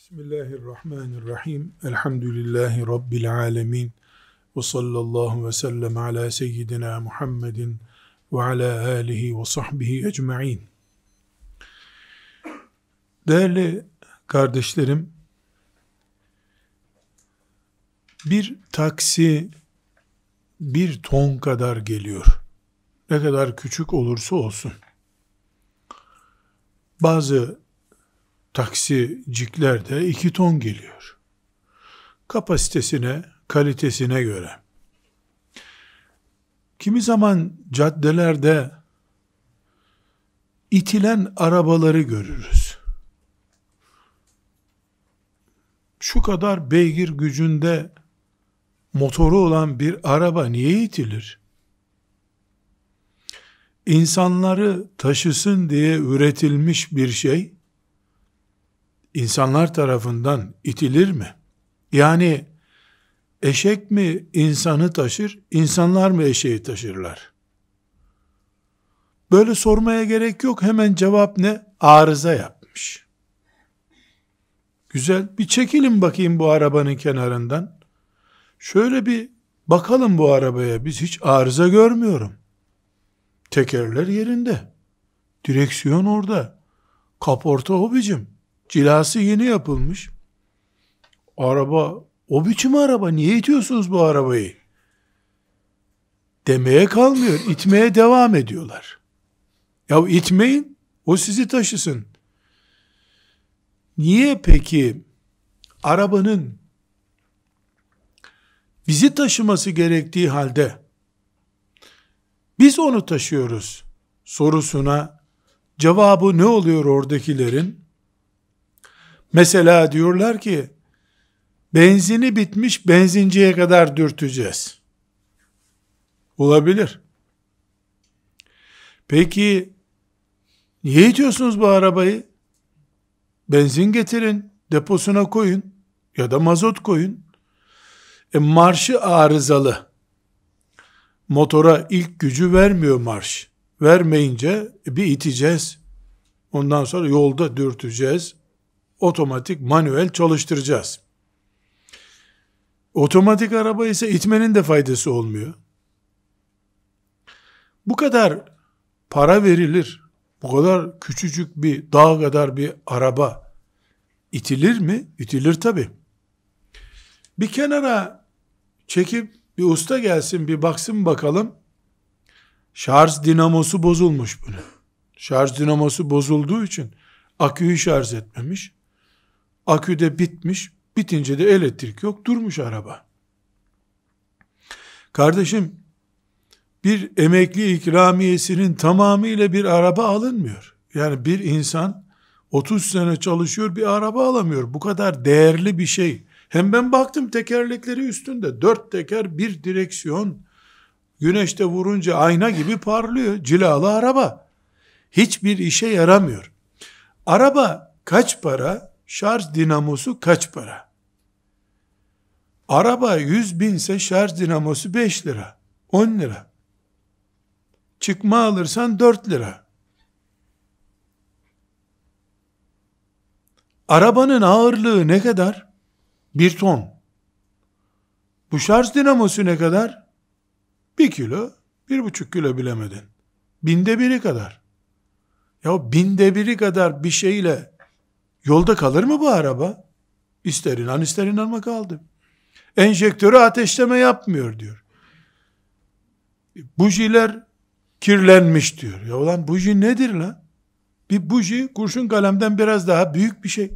Bismillahirrahmanirrahim. Elhamdülillahi Rabbil alemin. Ve sallallahu ve sellem ala seyyidina Muhammedin ve ala alihi ve sahbihi ecma'in. Değerli kardeşlerim, bir taksi bir ton kadar geliyor. Ne kadar küçük olursa olsun. Bazı taksicikler de 2 ton geliyor. Kapasitesine, kalitesine göre. Kimi zaman caddelerde itilen arabaları görürüz. Şu kadar beygir gücünde motoru olan bir araba niye itilir? İnsanları taşısın diye üretilmiş bir şey, İnsanlar tarafından itilir mi? Yani eşek mi insanı taşır, insanlar mı eşeği taşırlar? Böyle sormaya gerek yok. Hemen cevap ne? Arıza yapmış. Güzel. Bir çekilin bakayım bu arabanın kenarından. Şöyle bir bakalım bu arabaya. Biz hiç arıza görmüyorum. Tekerler yerinde. Direksiyon orada. Kaporta o biçim. Cilası yeni yapılmış. Araba, o biçim araba, niye itiyorsunuz bu arabayı? Demeye kalmıyor, itmeye devam ediyorlar. Ya itmeyin, o sizi taşısın. Niye peki arabanın bizi taşıması gerektiği halde biz onu taşıyoruz sorusuna cevabı ne oluyor oradakilerin? Mesela diyorlar ki, benzini bitmiş, benzinciye kadar dürteceğiz. Olabilir. Peki, niye itiyorsunuz bu arabayı? Benzin getirin, deposuna koyun ya da mazot koyun. Marşı arızalı. Motora ilk gücü vermiyor marş. Vermeyince bir iteceğiz. Ondan sonra yolda dürteceğiz. Otomatik, manuel çalıştıracağız. Otomatik araba ise itmenin de faydası olmuyor. Bu kadar para verilir, bu kadar küçücük bir dağ kadar bir araba itilir mi? İtilir tabii. Bir kenara çekip bir usta gelsin, bir baksın bakalım. Şarj dinamosu bozulmuş bunun. Şarj dinamosu bozulduğu için aküyü şarj etmemiş. Akü de bitmiş. Bitince de elektrik yok. Durmuş araba. Kardeşim, bir emekli ikramiyesinin tamamıyla bir araba alınmıyor. Yani bir insan 30 sene çalışıyor, bir araba alamıyor. Bu kadar değerli bir şey. Hem ben baktım tekerlekleri üstünde. 4 teker, bir direksiyon. Güneşte vurunca ayna gibi parlıyor. Cilalı araba. Hiçbir işe yaramıyor. Araba kaç para? Şarj dinamosu kaç para? Araba 100 binse şarj dinamosu 5 lira, 10 lira. Çıkma alırsan 4 lira. Arabanın ağırlığı ne kadar? 1 ton. Bu şarj dinamosu ne kadar? 1 kilo, 1,5 kilo bilemedin. 1/1000'i kadar. Ya 1/1000'i kadar bir şeyle yolda kalır mı bu araba? İster inan ister inanma kaldı. Enjektörü ateşleme yapmıyor diyor. Bujiler kirlenmiş diyor. Ya ulan buji nedir lan? Bir buji kurşun kalemden biraz daha büyük bir şey.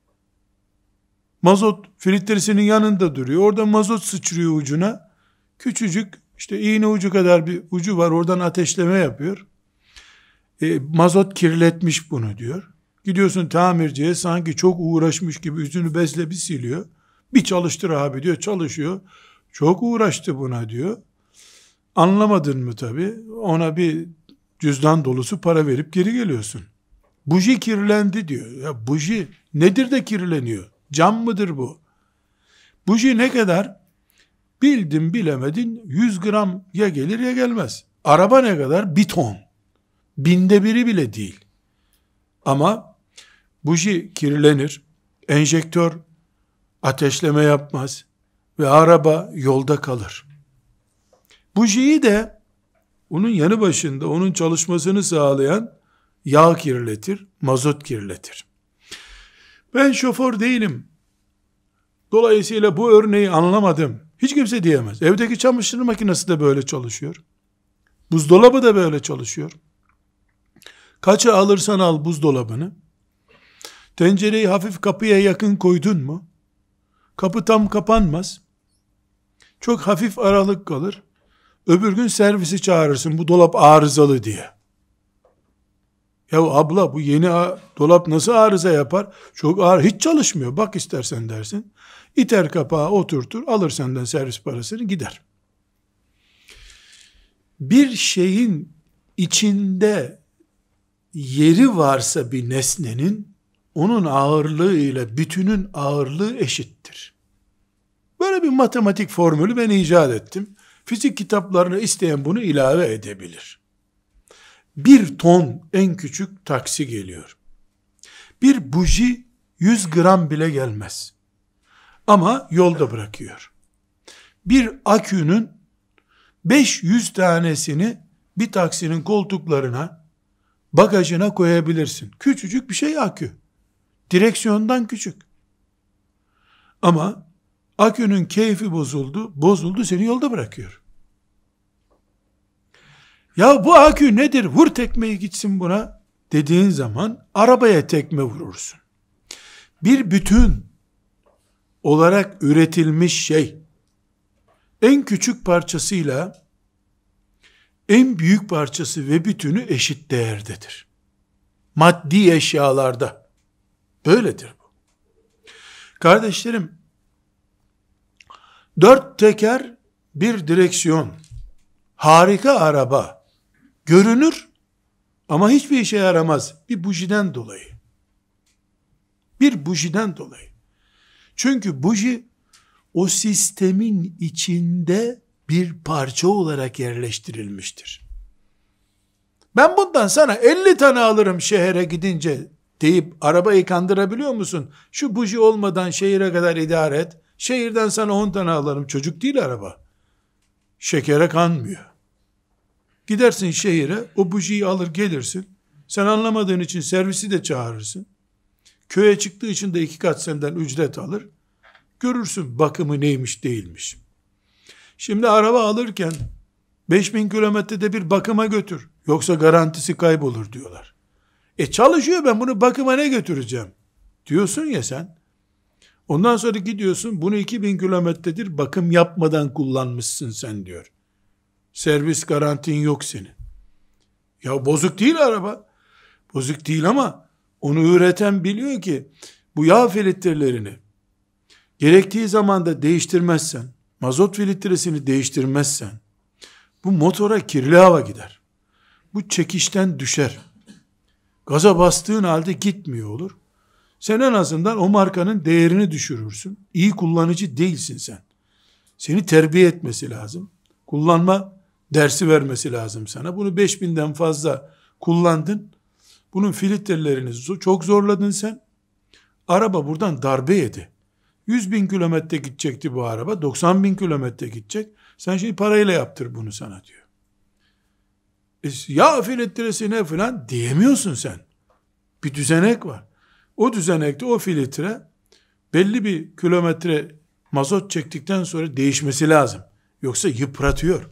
Mazot filtresinin yanında duruyor. Orada mazot sıçrıyor ucuna. Küçücük işte iğne ucu kadar bir ucu var. Oradan ateşleme yapıyor. Mazot kirletmiş bunu diyor. Gidiyorsun tamirciye, sanki çok uğraşmış gibi yüzünü bezle bir siliyor. Bir çalıştır abi diyor, çalışıyor. Çok uğraştı buna diyor. Anlamadın mı tabii? Ona bir cüzdan dolusu para verip geri geliyorsun. Buji kirlendi diyor. Ya buji nedir de kirleniyor? Cam mıdır bu? Buji ne kadar? Bildin bilemedin 100 gram ya gelir ya gelmez. Araba ne kadar? 1 ton. 1/1000'i bile değil. Ama buji kirlenir, Enjektör ateşleme yapmaz ve araba yolda kalır. Bujiyi de onun yanı başında onun çalışmasını sağlayan yağ kirletir, mazot kirletir. Ben şoför değilim, dolayısıyla bu örneği anlamadım. Hiç kimse diyemez. Evdeki çamaşır makinesi de böyle çalışıyor. Buzdolabı da böyle çalışıyor. Kaça alırsan al buzdolabını, tencereyi hafif kapıya yakın koydun mu, kapı tam kapanmaz. Çok hafif aralık kalır. Öbür gün servisi çağırırsın, bu dolap arızalı diye. Ya abla, bu yeni dolap nasıl arıza yapar? Çok ağır, hiç çalışmıyor. Bak istersen dersin. İter kapağı, oturtur, alır senden servis parasını, gider. Bir şeyin içinde yeri varsa bir nesnenin, onun ağırlığı ile bütünün ağırlığı eşittir. Böyle bir matematik formülü ben icat ettim. Fizik kitaplarına isteyen bunu ilave edebilir. 1 ton en küçük taksi geliyor. Bir buji 100 gram bile gelmez. Ama yolda bırakıyor. Bir akünün 500 tanesini bir taksinin koltuklarına, bagajına koyabilirsin. Küçücük bir şey akü. Direksiyondan küçük. Ama akünün keyfi bozuldu seni yolda bırakıyor. Ya bu akü nedir? Vur tekmeyi gitsin buna dediğin zaman arabaya tekme vurursun. Bir bütün olarak üretilmiş şey en küçük parçasıyla en büyük parçası ve bütünü eşit değerdedir. Maddi eşyalarda böyledir bu. Kardeşlerim, 4 teker bir direksiyon, harika araba görünür ama hiçbir işe yaramaz. Bir bujiden dolayı. Bir bujiden dolayı. Çünkü buji o sistemin içinde bir parça olarak yerleştirilmiştir. Ben bundan sana 50 tane alırım şehre gidince deyip arabayı kandırabiliyor musun? Şu buji olmadan şehire kadar idare et. Şehirden sana 10 tane alırım. Çocuk değil araba. Şekere kanmıyor. Gidersin şehire, o bujiyi alır gelirsin. Sen anlamadığın için servisi de çağırırsın. Köye çıktığı için de 2 kat senden ücret alır. Görürsün bakımı neymiş değilmiş. Şimdi araba alırken 5000 kilometrede bir bakıma götür. Yoksa garantisi kaybolur diyorlar. Çalışıyor, ben bunu bakıma ne götüreceğim? Diyorsun ya sen. Ondan sonra gidiyorsun, bunu 2000 kilometredir bakım yapmadan kullanmışsın sen diyor. Servis garantin yok senin. Ya bozuk değil araba. Bozuk değil ama onu üreten biliyor ki bu yağ filtrelerini gerektiği zamanda değiştirmezsen, mazot filtresini değiştirmezsen bu motora kirli hava gider. Bu çekişten düşer. Gaza bastığın halde gitmiyor olur. Sen en azından o markanın değerini düşürürsün. İyi kullanıcı değilsin sen. Seni terbiye etmesi lazım. Kullanma dersi vermesi lazım sana. Bunu 5000'den fazla kullandın. Bunun filtrelerini çok zorladın sen. Araba buradan darbe yedi. 100.000 kilometre gidecekti bu araba. 90.000 kilometre gidecek. Sen şimdi parayla yaptır bunu sana diyor. Ya filtresi ne falan diyemiyorsun sen. Bir düzenek var. O düzenekte o filtre belli bir kilometre mazot çektikten sonra değişmesi lazım. Yoksa yıpratıyor.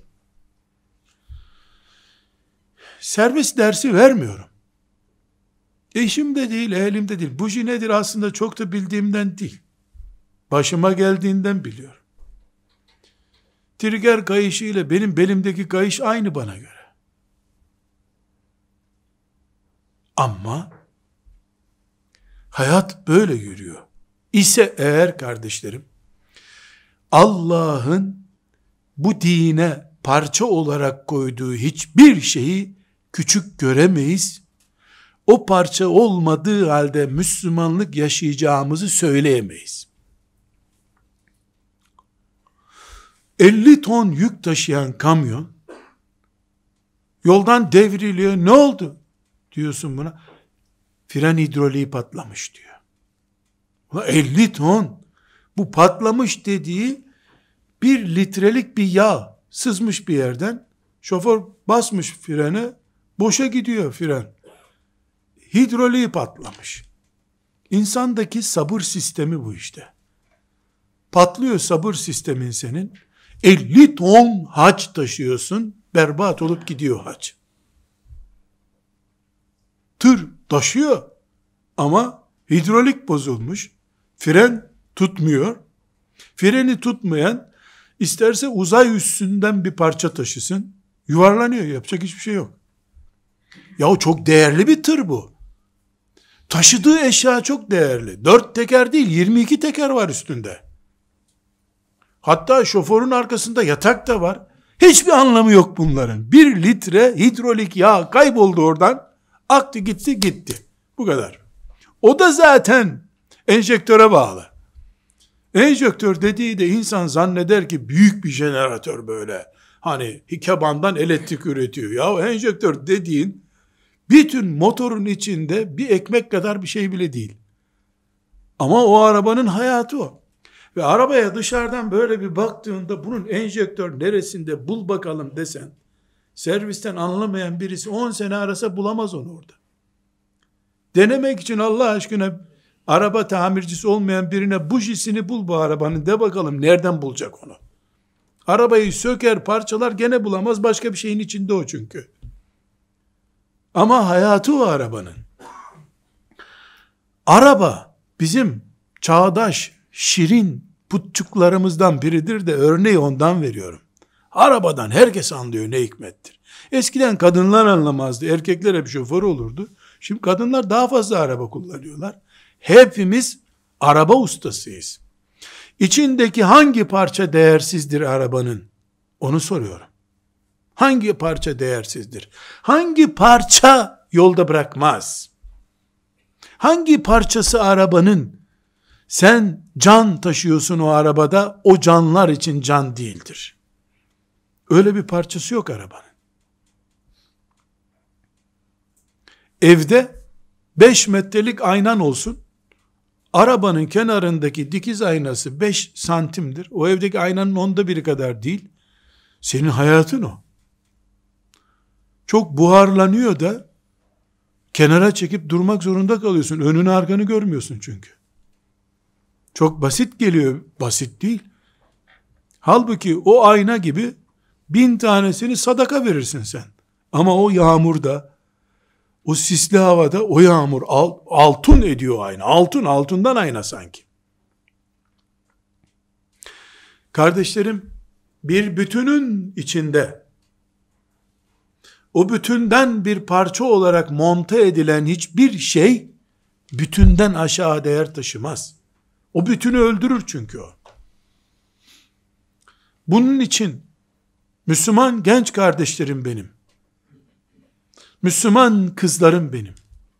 Servis dersi vermiyorum. Eşimde değil, elimde değil. Buji nedir aslında çok da bildiğimden değil. Başıma geldiğinden biliyorum. Trigger kayışı ile benim belimdeki kayış aynı bana göre. Ama hayat böyle yürüyor. İse eğer kardeşlerim, Allah'ın bu dine parça olarak koyduğu hiçbir şeyi küçük göremeyiz. O parça olmadığı halde Müslümanlık yaşayacağımızı söyleyemeyiz. 50 ton yük taşıyan kamyon yoldan devriliyor. Ne oldu? Diyorsun buna. Fren hidroliği patlamış diyor. 50 ton. Bu patlamış dediği 1 litrelik bir yağ sızmış bir yerden. Şoför basmış frene, boşa gidiyor fren. Hidroliği patlamış. İnsandaki sabır sistemi bu işte. Patlıyor sabır sistemin senin. 50 ton hac taşıyorsun, berbat olup gidiyor hac. Tır taşıyor ama hidrolik bozulmuş. Fren tutmuyor. Freni tutmayan isterse uzay üstünden bir parça taşısın. Yuvarlanıyor. Yapacak hiçbir şey yok. Yahu çok değerli bir tır bu. Taşıdığı eşya çok değerli. 4 teker değil, 22 teker var üstünde. Hatta şoförün arkasında yatak da var. Hiçbir anlamı yok bunların. 1 litre hidrolik yağ kayboldu oradan. Aktı gitti. Bu kadar. O da zaten enjektöre bağlı. Enjektör dediği de insan zanneder ki büyük bir jeneratör böyle. Hani hikebandan elektrik üretiyor. Ya enjektör dediğin bütün motorun içinde bir ekmek kadar bir şey bile değil. Ama o arabanın hayatı o. Ve arabaya dışarıdan böyle bir baktığında bunun enjektör neresinde bul bakalım desen, servisten anlamayan birisi 10 sene arasa bulamaz onu orada. Denemek için Allah aşkına araba tamircisi olmayan birine bujisini bul bu arabanın de bakalım nereden bulacak onu. Arabayı söker parçalar gene bulamaz, başka bir şeyin içinde o çünkü. Ama hayatı o arabanın. Araba bizim çağdaş, şirin putçuklarımızdan biridir de örneği ondan veriyorum. Arabadan herkes anlıyor ne hikmettir. Eskiden kadınlar anlamazdı, erkekler hep şoför olurdu. Şimdi kadınlar daha fazla araba kullanıyorlar. Hepimiz araba ustasıyız. İçindeki hangi parça değersizdir arabanın? Onu soruyorum. Hangi parça değersizdir? Hangi parça yolda bırakmaz? Hangi parçası arabanın sen can taşıyorsun o arabada, o canlar için can değildir? Öyle bir parçası yok arabanın. Evde 5 metrelik aynan olsun, arabanın kenarındaki dikiz aynası 5 santimdir. O evdeki aynanın 1/10 kadar değil. Senin hayatın o. Çok buharlanıyor da kenara çekip durmak zorunda kalıyorsun. Önünü arkanı görmüyorsun çünkü. Çok basit geliyor. Basit değil. Halbuki o ayna gibi 1000 tanesini sadaka verirsin sen. Ama o yağmurda, o sisli havada o yağmur altın ediyor ayna. Altından ayna sanki. Kardeşlerim, bir bütünün içinde o bütünden bir parça olarak monte edilen hiçbir şey bütünden aşağı değer taşımaz. O bütünü öldürür çünkü o. Bunun için Müslüman genç kardeşlerim benim, Müslüman kızlarım benim,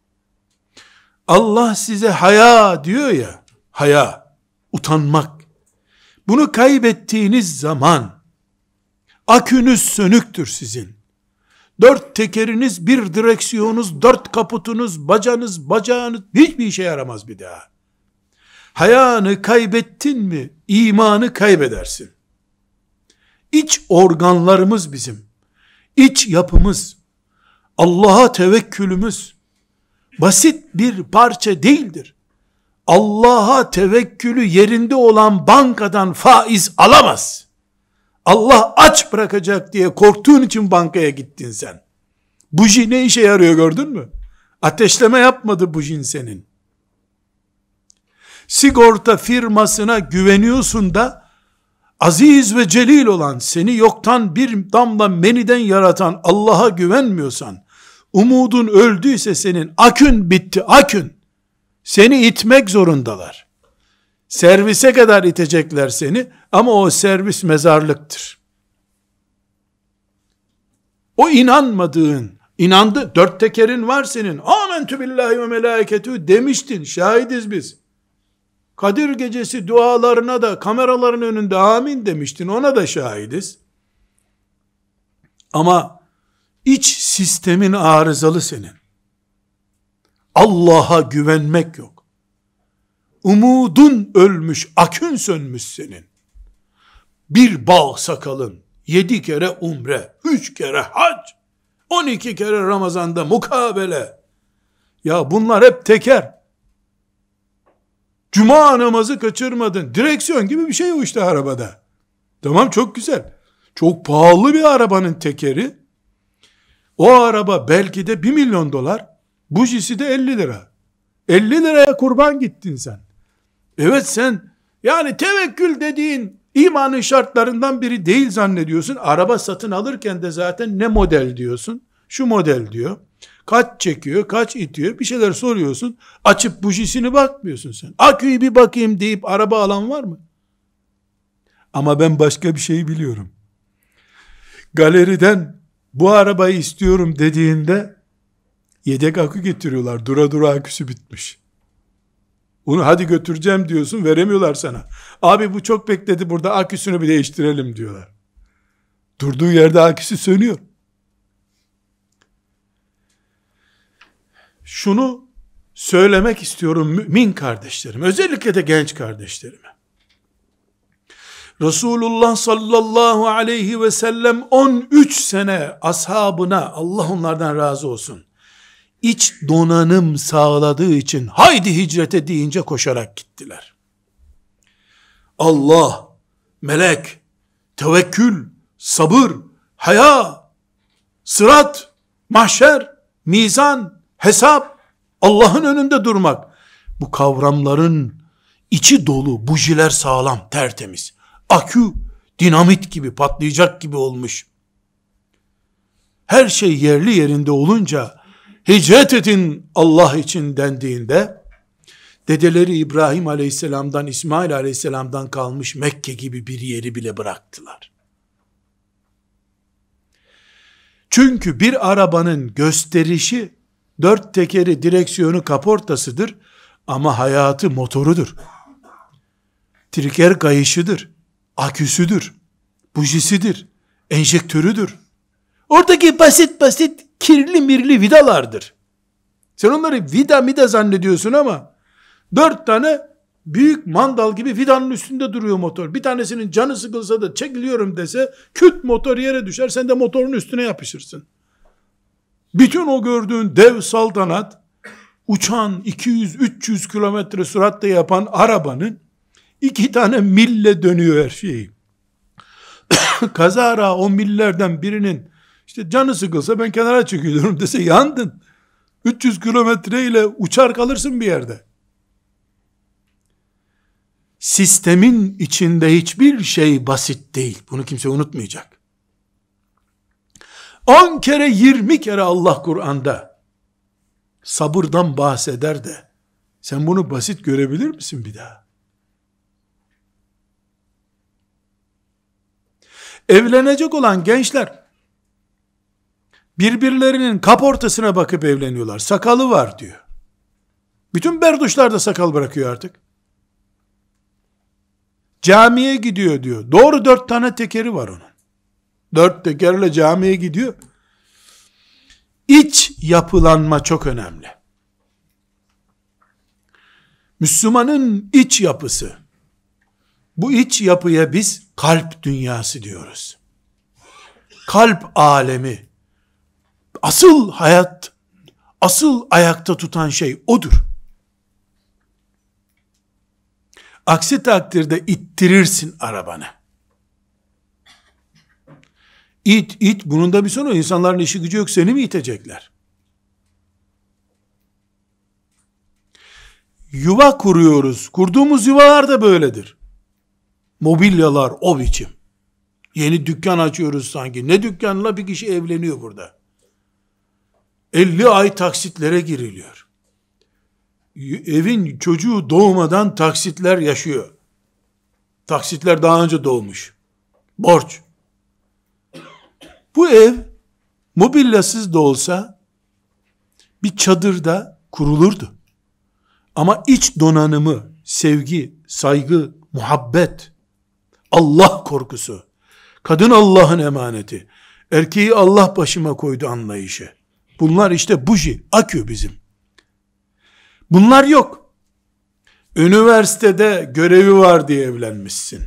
Allah size haya diyor ya, haya, utanmak. Bunu kaybettiğiniz zaman akünüz sönüktür sizin. 4 tekeriniz, 1 direksiyonunuz, 4 kaputunuz, bacağınız hiçbir işe yaramaz bir daha. Hayanı kaybettin mi imanı kaybedersin. İç organlarımız bizim, iç yapımız, Allah'a tevekkülümüz basit bir parça değildir. Allah'a tevekkülü yerinde olan bankadan faiz alamaz. Allah aç bırakacak diye korktuğun için bankaya gittin sen. Buji ne işe yarıyor gördün mü? Ateşleme yapmadı bujin senin. Sigorta firmasına güveniyorsun da aziz ve celil olan, seni yoktan bir damla meniden yaratan Allah'a güvenmiyorsan, umudun öldüyse senin, akün bitti, akün. Seni itmek zorundalar. Servise kadar itecekler seni ama o servis mezarlıktır. O inandı, 4 tekerin var senin. Âmentü billahi ve melâiketü demiştin, şahidiz biz. Kadir gecesi dualarına da kameraların önünde amin demiştin, ona da şahidiz. Ama iç sistemin arızalı senin. Allah'a güvenmek yok. umudun ölmüş, akün sönmüş senin. Bir bağ sakalın, 7 kere umre, 3 kere hac, 12 kere Ramazan'da mukabele. Ya bunlar hep teker. Cuma namazı kaçırmadın. Direksiyon gibi bir şey o işte arabada. Tamam, çok güzel. Çok pahalı bir arabanın tekeri. O araba belki de 1 milyon dolar. Bujisi de 50 lira. 50 liraya kurban gittin sen. Evet, sen yani tevekkül dediğin imanın şartlarından biri değil zannediyorsun. Araba satın alırken de zaten ne model diyorsun? Şu model diyor. Kaç çekiyor, kaç itiyor, bir şeyler soruyorsun. Açıp bujisini bakmıyorsun sen. Aküyü bir bakayım deyip araba alan var mı? Ama ben başka bir şey biliyorum. Galeriden bu arabayı istiyorum dediğinde yedek akü getiriyorlar. Dura dura aküsü bitmiş. Onu hadi götüreceğim diyorsun, veremiyorlar sana. Abi bu çok bekledi, burada aküsünü bir değiştirelim diyorlar. Durduğu yerde aküsü sönüyor. Şunu söylemek istiyorum mümin kardeşlerim, özellikle de genç kardeşlerime. Resulullah sallallahu aleyhi ve sellem 13 sene ashabına, Allah onlardan razı olsun, iç donanım sağladığı için haydi hicrete deyince koşarak gittiler. Allah, melek, tevekkül, sabır, haya, sırat, mahşer, mizan, hesap, Allah'ın önünde durmak, bu kavramların içi dolu, bujiler sağlam, tertemiz. Akü dinamit gibi, patlayacak gibi olmuş. Her şey yerli yerinde olunca hicret edin Allah için dendiğinde dedeleri İbrahim aleyhisselamdan, İsmail aleyhisselamdan kalmış Mekke gibi bir yeri bile bıraktılar. Çünkü bir arabanın gösterişi 4 tekeri, direksiyonu, kaportasıdır ama hayatı motorudur. Triker kayışıdır, aküsüdür, bujisidir, enjektörüdür. Oradaki basit basit kirli mirli vidalardır. Sen onları vida mida zannediyorsun ama 4 tane büyük mandal gibi vidanın üstünde duruyor motor. Bir tanesinin canı sıkılsa da çekiliyorum dese küt motor yere düşer, sen de motorun üstüne yapışırsın. Bütün o gördüğün dev saltanat, uçan 200-300 kilometre süratle yapan arabanın 2 tane mille dönüyor her şeyi. Kazara o millerden birinin işte canı sıkılsa ben kenara çekiliyorum dese yandın. 300 kilometre ile uçar kalırsın bir yerde. Sistemin içinde hiçbir şey basit değil. Bunu kimse unutmayacak. 10 kere 20 kere Allah Kur'an'da sabırdan bahseder de sen bunu basit görebilir misin bir daha? Evlenecek olan gençler birbirlerinin kaportasına bakıp evleniyorlar. Sakalı var diyor. Bütün berduşlar da sakal bırakıyor artık. Camiye gidiyor diyor. Doğru 4 tane tekeri var onun. 4 tekerle camiye gidiyor. İç yapılanma çok önemli. Müslümanın iç yapısı. Bu iç yapıya biz kalp dünyası diyoruz. Kalp alemi. Asıl hayat, asıl ayakta tutan şey odur. Aksi takdirde ittirirsin arabanı. İt, bunun da bir sonu. İnsanların işi gücü yok, seni mi itecekler? Yuva kuruyoruz. Kurduğumuz yuvalar da böyledir. Mobilyalar o biçim. Yeni dükkan açıyoruz sanki. Ne dükkanla bir kişi evleniyor burada. 50 ay taksitlere giriliyor. Evin çocuğu doğmadan taksitler yaşıyor. Taksitler daha önce doğmuş. Borç. Bu ev mobilyasız da olsa bir çadırda kurulurdu. Ama iç donanımı, sevgi, saygı, muhabbet, Allah korkusu, kadın Allah'ın emaneti, erkeği Allah başıma koydu anlayışı. Bunlar işte buji, akü bizim. Bunlar yok. Üniversitede görevi var diye evlenmişsin.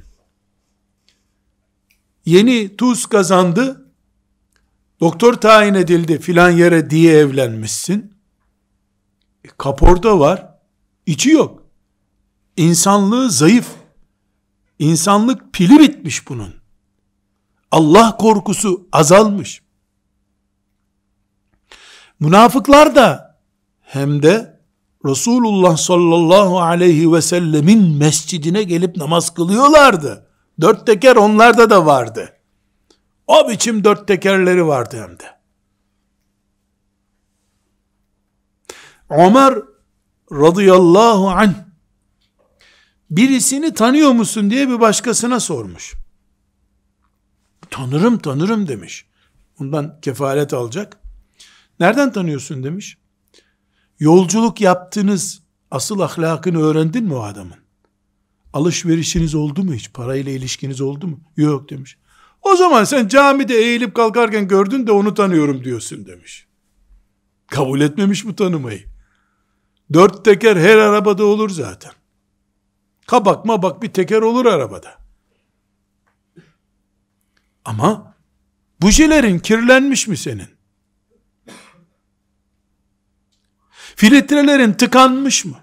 Yeni tuz kazandı, doktor tayin edildi filan yere diye evlenmişsin. Kaporta var, içi yok. İnsanlığı zayıf. İnsanlık pili bitmiş bunun. Allah korkusu azalmış. Münafıklar da hem de Resulullah sallallahu aleyhi ve sellemin mescidine gelip namaz kılıyorlardı. Dört teker onlarda da vardı. O biçim dört tekerleri vardı hem de. Ömer radıyallahu anh birisini tanıyor musun diye bir başkasına sormuş. Tanırım demiş. Ondan kefalet alacak. Nereden tanıyorsun demiş. Yolculuk yaptınız, asıl ahlakını öğrendin mi o adamın? Alışverişiniz oldu mu hiç? Parayla ilişkiniz oldu mu? Yok demiş. O zaman sen camide eğilip kalkarken gördün de onu tanıyorum diyorsun demiş. Kabul etmemiş bu tanımayı. Dört teker her arabada olur zaten. Kabak mabak bir teker olur arabada. Ama bujelerin kirlenmiş mi senin? Filtrelerin tıkanmış mı?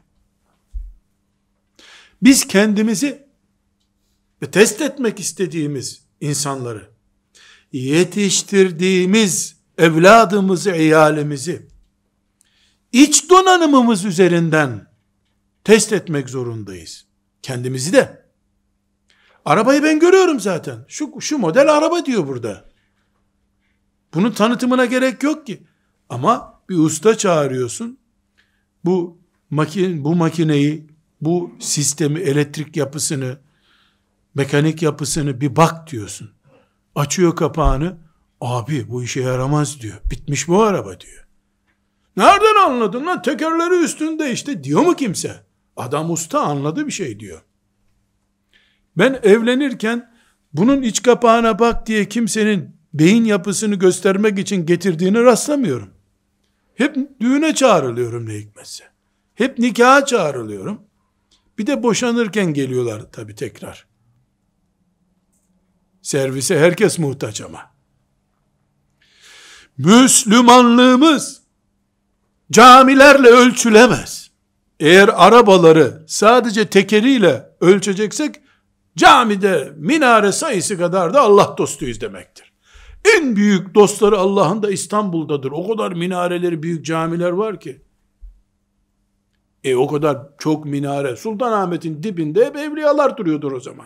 Biz kendimizi ve test etmek istediğimiz insanları, yetiştirdiğimiz evladımızı, eyalimizi, iç donanımımız üzerinden test etmek zorundayız. Kendimizi de. Arabayı ben görüyorum zaten. Şu model araba diyor burada. Bunun tanıtımına gerek yok ki. Ama bir usta çağırıyorsun. Bu makineyi, bu sistemi, elektrik yapısını, mekanik yapısını bir bak diyorsun. Açıyor kapağını. Abi bu işe yaramaz diyor. Bitmiş bu araba diyor. Nereden anladın lan? Tekerleri üstünde işte diyor mu kimse? Adam usta, anladı bir şey diyor. Ben evlenirken bunun iç kapağına bak diye kimsenin beyin yapısını göstermek için getirdiğini rastlamıyorum. Hep düğüne çağrılıyorum ne hikmetse. Hep nikaha çağrılıyorum. Bir de boşanırken geliyorlar tabii tekrar. Servise herkes muhtaç ama. Müslümanlığımız camilerle ölçülemez. Eğer arabaları sadece tekeriyle ölçeceksek, camide minare sayısı kadar da Allah dostuyuz demektir. En büyük dostları Allah'ın da İstanbul'dadır. O kadar minareleri, büyük camiler var ki. O kadar çok minare. Sultanahmet'in dibinde hep evliyalar duruyordur o zaman.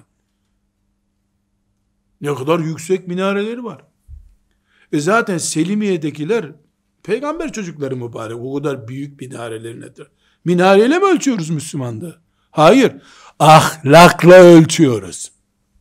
Ne kadar yüksek minareleri var. Zaten Selimiye'dekiler peygamber çocukları mübarek. O kadar büyük minareleri nedir? Minareyle mi ölçüyoruz Müslümanlığı? Hayır. Ahlakla ölçüyoruz.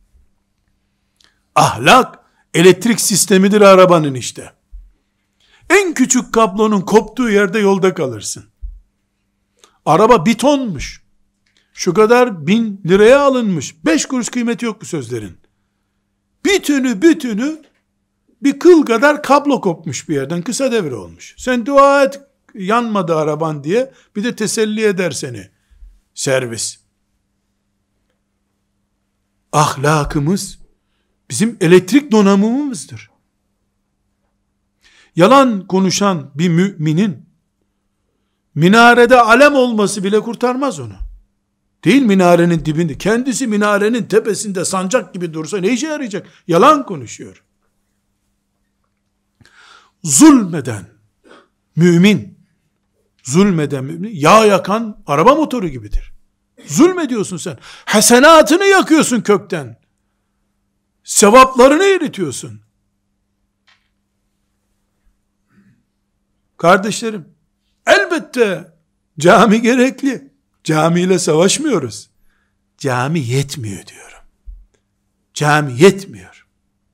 Ahlak elektrik sistemidir arabanın işte. En küçük kablonun koptuğu yerde yolda kalırsın. Araba bir tonmuş. Şu kadar 1000 liraya alınmış. 5 kuruş kıymeti yok bu sözlerin. Bütünü bir kıl kadar kablo kopmuş bir yerden, kısa devre olmuş. Sen dua et yanmadı araban diye, bir de teselli eder seni servis. Ahlakımız bizim elektrik donanımımızdır. Yalan konuşan bir müminin minarede alem olması bile kurtarmaz onu. Değil minarenin dibinde. Kendisi minarenin tepesinde sancak gibi dursa ne işe yarayacak? Yalan konuşuyor. Zulmeden mümin, yağ yakan araba motoru gibidir. Zulmediyorsun sen. Hasenatını yakıyorsun kökten. Sevaplarını eritiyorsun. Kardeşlerim, elbette cami gerekli. Camiyle savaşmıyoruz. Cami yetmiyor diyorum. Cami yetmiyor.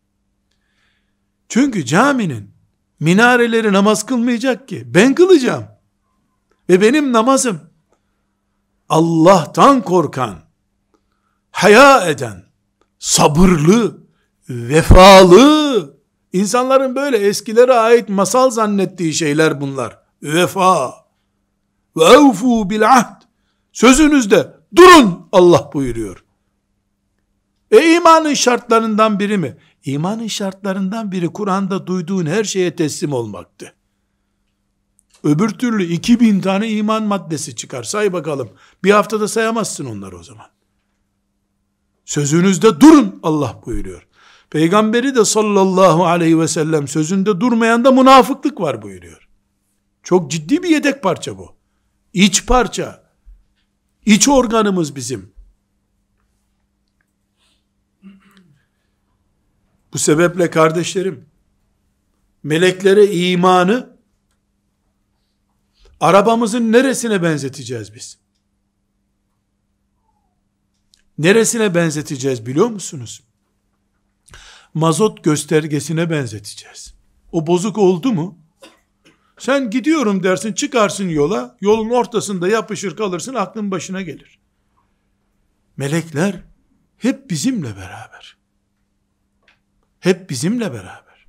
Çünkü caminin minareleri namaz kılmayacak ki. Ben kılacağım. Ve benim namazım Allah'tan korkan, haya eden, sabırlı, vefalı, insanların böyle eskilere ait masal zannettiği şeyler bunlar. Vefa. Ve evfu bil ahd. Sözünüzde Durun Allah buyuruyor. İmanın şartlarından biri mi? İmanın şartlarından biri Kur'an'da duyduğun her şeye teslim olmaktı. Öbür türlü 2000 tane iman maddesi çıkar. Say bakalım. Bir haftada sayamazsın onları o zaman. Sözünüzde durun Allah buyuruyor. Peygamberi de sallallahu aleyhi ve sellem sözünde durmayan da münafıklık var buyuruyor. Çok ciddi bir yedek parça bu. İç parça. İç organımız bizim. Bu sebeple kardeşlerim, meleklere imanı arabamızın neresine benzeteceğiz biz? Neresine benzeteceğiz biliyor musunuz? Mazot göstergesine benzeteceğiz. O bozuk oldu mu? Sen gidiyorum dersin, çıkarsın yola, yolun ortasında yapışır kalırsın, aklın başına gelir. Melekler hep bizimle beraber. Hep bizimle beraber.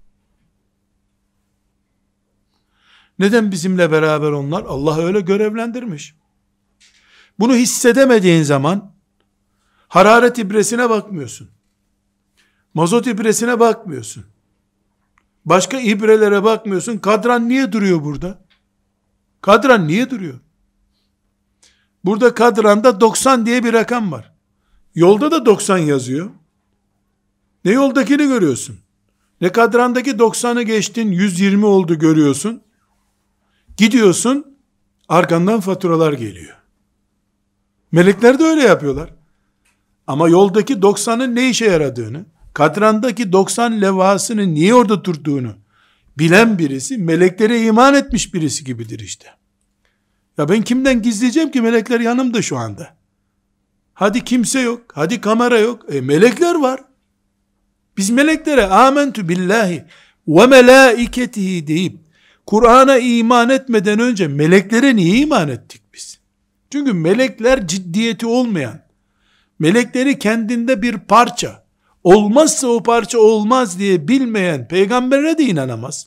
Neden bizimle beraber onlar? Allah öyle görevlendirmiş. Bunu hissedemediğin zaman hararet ibresine bakmıyorsun. Mazot ibresine bakmıyorsun. Başka ibrelere bakmıyorsun. Kadran niye duruyor burada? Kadran niye duruyor? Burada kadranda 90 diye bir rakam var. Yolda da 90 yazıyor. Ne yoldakini görüyorsun? Ne kadrandaki 90'ı geçtin 120 oldu görüyorsun. Gidiyorsun, arkandan faturalar geliyor. Melekler de öyle yapıyorlar. Ama yoldaki 90'ın ne işe yaradığını, kadrandaki 90 levhasının niye orada durduğunu bilen birisi, meleklere iman etmiş birisi gibidir işte. Ya ben kimden gizleyeceğim ki, melekler yanımda şu anda. Hadi kimse yok, hadi kamera yok, melekler var. Biz meleklere amentu billahi ve melaiketihi deyip Kur'an'a iman etmeden önce meleklere niye iman ettik biz? Çünkü melekler ciddiyeti olmayan, melekleri kendinde bir parça, olmazsa o parça olmaz diye bilmeyen peygambere de inanamaz.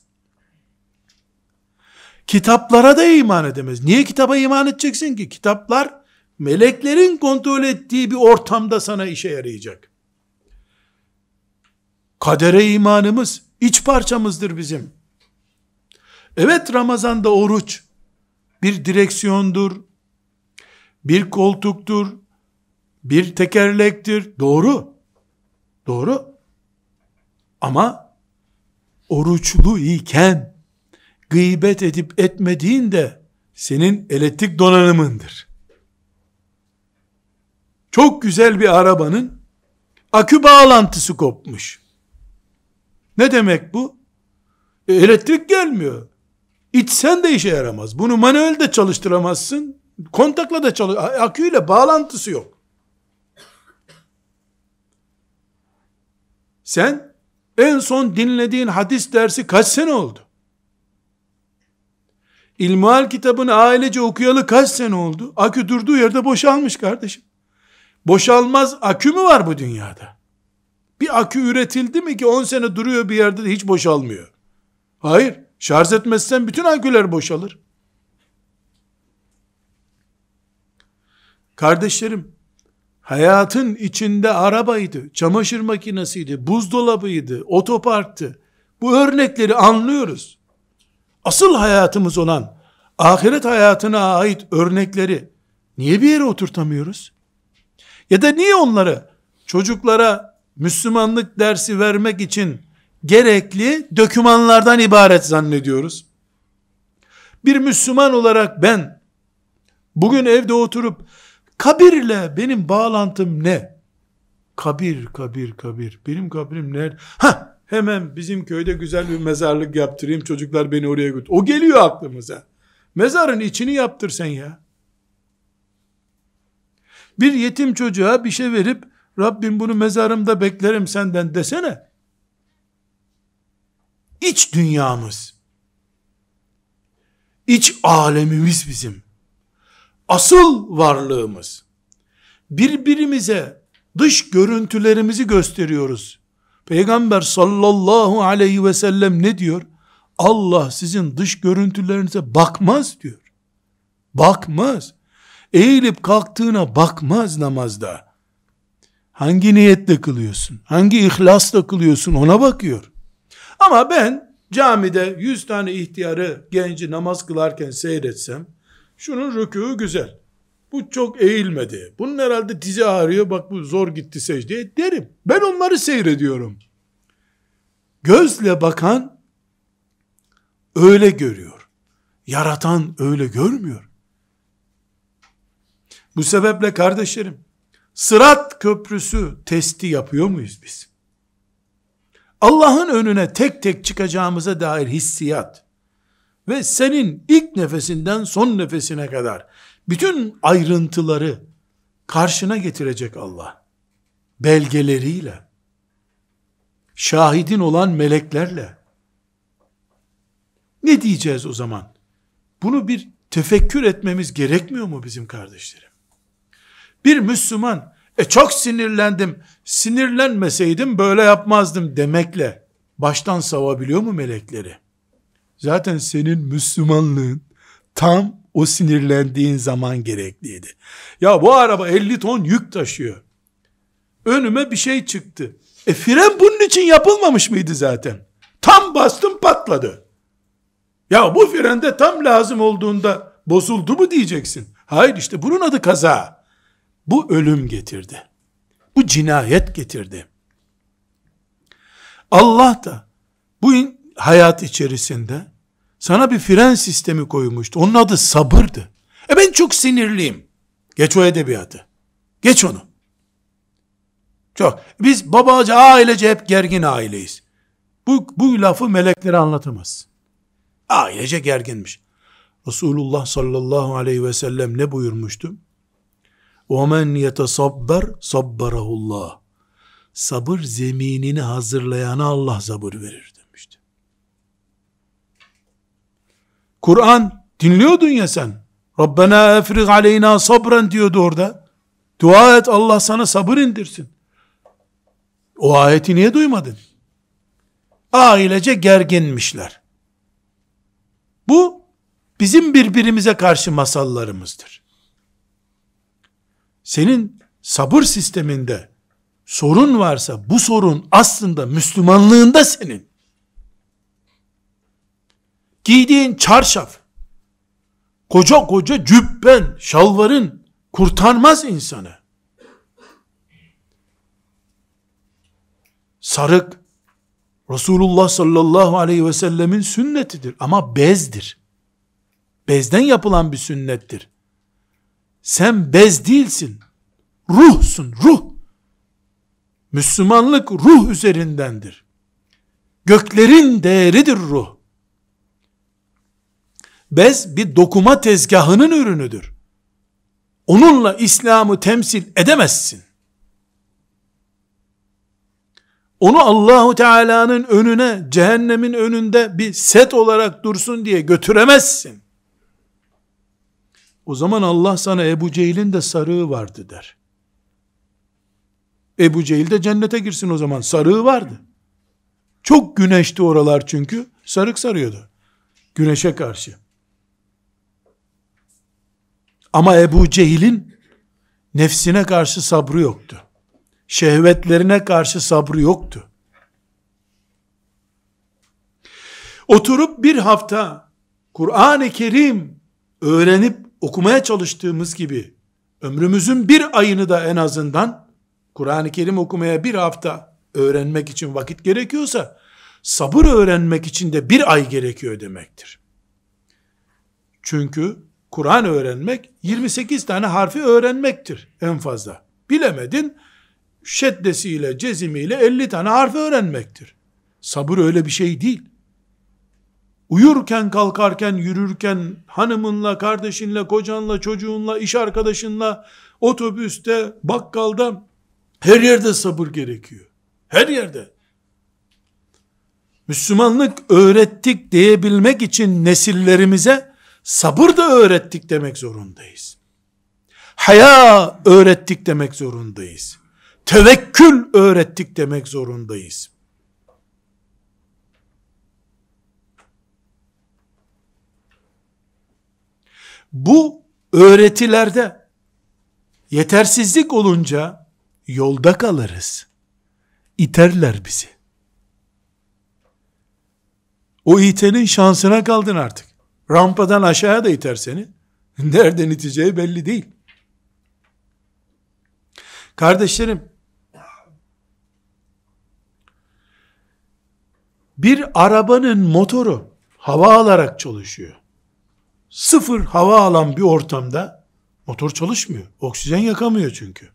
Kitaplara da iman edemez. Niye kitaba iman edeceksin ki? Kitaplar meleklerin kontrol ettiği bir ortamda sana işe yarayacak. Kadere imanımız iç parçamızdır bizim. Evet, Ramazan'da oruç bir direksiyondur, bir koltuktur, bir tekerlektir. Doğru. Doğru. Ama oruçlu iken gıybet edip etmediğin de senin elektrik donanımındır. Çok güzel bir arabanın akü bağlantısı kopmuş. Ne demek bu? Elektrik gelmiyor. İçsen de işe yaramaz. Bunu manuel de çalıştıramazsın. Kontakla da aküyle bağlantısı yok. Sen en son dinlediğin hadis dersi kaç sene oldu? İlmihal kitabını ailece okuyalı kaç sene oldu? Akü durduğu yerde boşalmış kardeşim. Boşalmaz akü mü var bu dünyada? Bir akü üretildi mi ki 10 sene duruyor bir yerde de hiç boşalmıyor? Hayır. Şarj etmezsen bütün aküler boşalır. Kardeşlerim, hayatın içinde arabaydı, çamaşır makinesiydi, buzdolabıydı, otoparktı. Bu örnekleri anlıyoruz. Asıl hayatımız olan ahiret hayatına ait örnekleri niye bir yere oturtamıyoruz? Ya da niye onları çocuklara Müslümanlık dersi vermek için gerekli dokümanlardan ibaret zannediyoruz? Bir Müslüman olarak ben bugün evde oturup kabirle benim bağlantım ne? Kabir. Benim kabrim nerede? Hemen bizim köyde güzel bir mezarlık yaptırayım, çocuklar beni oraya götür. O geliyor aklımıza. Mezarın içini yaptır sen ya. Bir yetim çocuğa bir şey verip Rabbim bunu mezarımda beklerim senden desene. İç dünyamız, iç alemimiz bizim. Asıl varlığımız. Birbirimize dış görüntülerimizi gösteriyoruz. Peygamber sallallahu aleyhi ve sellem ne diyor? Allah sizin dış görüntülerinize bakmaz diyor. Bakmaz. eğilip kalktığına bakmaz namazda. Hangi niyetle kılıyorsun? Hangi ihlasla kılıyorsun? Ona bakıyor. Ama ben camide 100 tane ihtiyarı, genci namaz kılarken seyretsem, şunun rükûu güzel, bu çok eğilmedi, bunun herhalde dizi ağrıyor, bak bu zor gitti secdeye derim. Ben onları seyrediyorum. Gözle bakan öyle görüyor. Yaratan öyle görmüyor. Bu sebeple kardeşlerim, Sırat köprüsü testi yapıyor muyuz biz? Allah'ın önüne tek tek çıkacağımıza dair hissiyat ve senin ilk nefesinden son nefesine kadar bütün ayrıntıları karşına getirecek Allah. Belgeleriyle, şahidin olan meleklerle. Ne diyeceğiz o zaman? Bunu bir tefekkür etmemiz gerekmiyor mu bizim kardeşlerim? Bir Müslüman, çok sinirlendim, sinirlenmeseydim böyle yapmazdım demekle baştan savabiliyor mu melekleri? Zaten senin Müslümanlığın tam o sinirlendiğin zaman gerekliydi. Ya bu araba 50 ton yük taşıyor. Önüme bir şey çıktı. Fren bunun için yapılmamış mıydı zaten? Tam bastım patladı. Ya bu frende tam lazım olduğunda bozuldu mu diyeceksin. Hayır, işte bunun adı kaza. Bu ölüm getirdi. Bu cinayet getirdi. Allah da bu hayat içerisinde sana bir fren sistemi koymuştu. Onun adı sabırdı. Ben çok sinirliyim. Geç o edebiyatı. Geç onu. Çok. Biz babaca, ailece hep gergin aileyiz. Bu lafı meleklere anlatamaz. Ailece gerginmiş. Resulullah sallallahu aleyhi ve sellem ne buyurmuştu? وَمَنْ يَتَصَبَّرْ صَبَّرَهُ اللّٰهِ. Sabır zeminini hazırlayana Allah sabır verir demişti. Kur'an dinliyordun ya sen. Rabbena efrig aleyna sabran diyordu orada. Dua et, Allah sana sabır indirsin. O ayeti niye duymadın? Ailece gerginmişler. Bu bizim birbirimize karşı masallarımızdır. Senin sabır sisteminde sorun varsa bu sorun aslında Müslümanlığında senin. Giydiğin çarşaf, koca koca cübben, şalvarın kurtarmaz insanı. Sarık, Resulullah sallallahu aleyhi ve sellemin sünnetidir ama bezdir. Bezden yapılan bir sünnettir. Sen bez değilsin. Ruhsun, ruh. Müslümanlık ruh üzerindendir. Göklerin değeridir ruh. Bez bir dokuma tezgahının ürünüdür. Onunla İslam'ı temsil edemezsin. Onu Allahu Teala'nın önüne, cehennemin önünde bir set olarak dursun diye götüremezsin. O zaman Allah sana Ebu Cehil'in de sarığı vardı der. Ebu Cehil de cennete girsin o zaman. Sarığı vardı. Çok güneşti oralar çünkü. Sarık sarıyordu. Güneşe karşı. Ama Ebu Cehil'in nefsine karşı sabrı yoktu. Şehvetlerine karşı sabrı yoktu. Oturup bir hafta Kur'an-ı Kerim öğrenip okumaya çalıştığımız gibi ömrümüzün bir ayını da en azından Kur'an-ı Kerim okumaya bir hafta öğrenmek için vakit gerekiyorsa sabır öğrenmek için de bir ay gerekiyor demektir. Çünkü Kur'an öğrenmek 28 tane harfi öğrenmektir en fazla. Bilemedin, şeddesiyle, cezimiyle 50 tane harf öğrenmektir. Sabır öyle bir şey değil. Uyurken, kalkarken, yürürken, hanımınla, kardeşinle, kocanla, çocuğunla, iş arkadaşınla, otobüste, bakkalda, her yerde sabır gerekiyor. Her yerde. Müslümanlık öğrettik diyebilmek için nesillerimize sabır da öğrettik demek zorundayız. Haya öğrettik demek zorundayız. Tevekkül öğrettik demek zorundayız. Bu öğretilerde Yetersizlik olunca yolda kalırız. İterler bizi. O itenin şansına kaldın artık. Rampadan aşağıya da iter seni. Nereden iteceği belli değil. Kardeşlerim, bir arabanın motoru hava alarak çalışıyor. Sıfır hava alan bir ortamda motor çalışmıyor. Oksijen yakamıyor çünkü.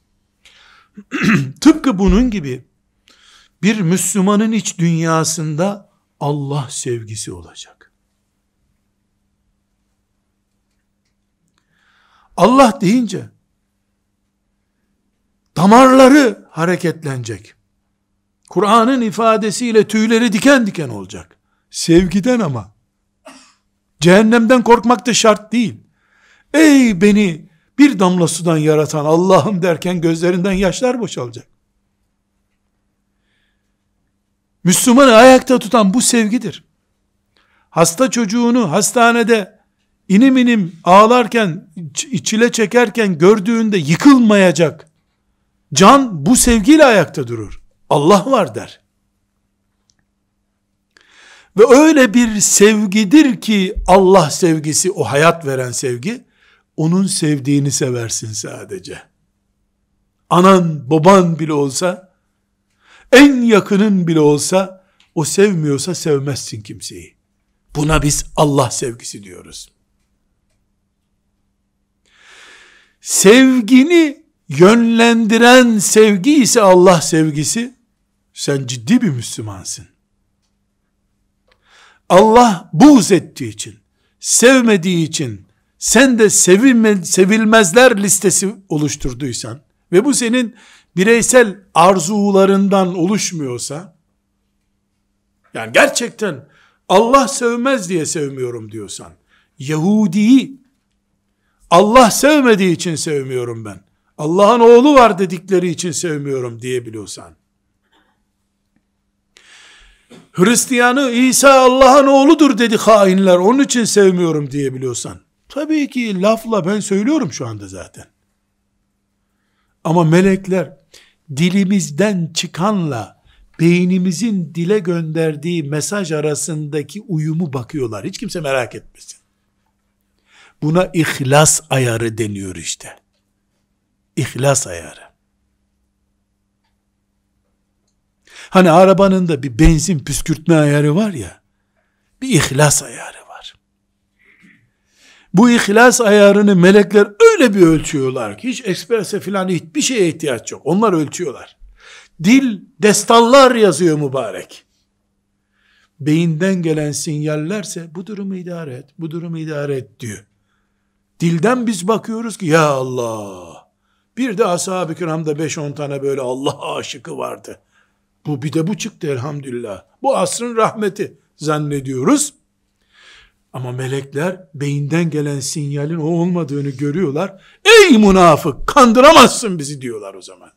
Tıpkı bunun gibi bir Müslümanın iç dünyasında Allah sevgisi olacak. Allah deyince damarları hareketlenecek. Kur'an'ın ifadesiyle tüyleri diken diken olacak. Sevgiden ama. Cehennemden korkmak da şart değil. Ey beni bir damla sudan yaratan Allah'ım derken gözlerinden yaşlar boşalacak. Müslümanı ayakta tutan bu sevgidir. Hasta çocuğunu hastanede inim inim ağlarken, çile çekerken gördüğünde yıkılmayacak. Can bu sevgiyle ayakta durur. Allah var der. Ve öyle bir sevgidir ki Allah sevgisi, o hayat veren sevgi, onun sevdiğini seversin sadece. Anan, baban bile olsa, en yakının bile olsa, o sevmiyorsa sevmezsin kimseyi. Buna biz Allah sevgisi diyoruz. Sevgini yönlendiren sevgi ise Allah sevgisi, sen ciddi bir Müslümansın. Allah buğz ettiği için, sevmediği için, sen de sevilmezler listesi oluşturduysan ve bu senin bireysel arzularından oluşmuyorsa, yani gerçekten Allah sevmez diye sevmiyorum diyorsan, Yahudi'yi Allah sevmediği için sevmiyorum ben, Allah'ın oğlu var dedikleri için sevmiyorum diyebiliyorsan, Hristiyanı İsa Allah'ın oğludur dedi hainler, onun için sevmiyorum diyebiliyorsan, tabii ki lafla ben söylüyorum şu anda zaten. Ama melekler dilimizden çıkanla beynimizin dile gönderdiği mesaj arasındaki uyumu bakıyorlar. Hiç kimse merak etmesin. Buna ihlas ayarı deniyor işte. İhlas ayarı. Hani arabanın da bir benzin püskürtme ayarı var ya, bir ihlas ayarı var. Bu ihlas ayarını melekler öyle bir ölçüyorlar ki hiç eksprese filan hiçbir şeye ihtiyaç yok. Onlar ölçüyorlar. Dil destanlar yazıyor mübarek. Beyinden gelen sinyallerse bu durumu idare et, bu durumu idare et diyor. Dilden biz bakıyoruz ki ya Allah. Bir de ashab-ı kiramda 5-10 tane böyle Allah aşıkı vardı. Bu bir de bu çıktı elhamdülillah. Bu asrın rahmeti zannediyoruz. Ama melekler beyinden gelen sinyalin o olmadığını görüyorlar. Ey münafık, kandıramazsın bizi diyorlar o zaman.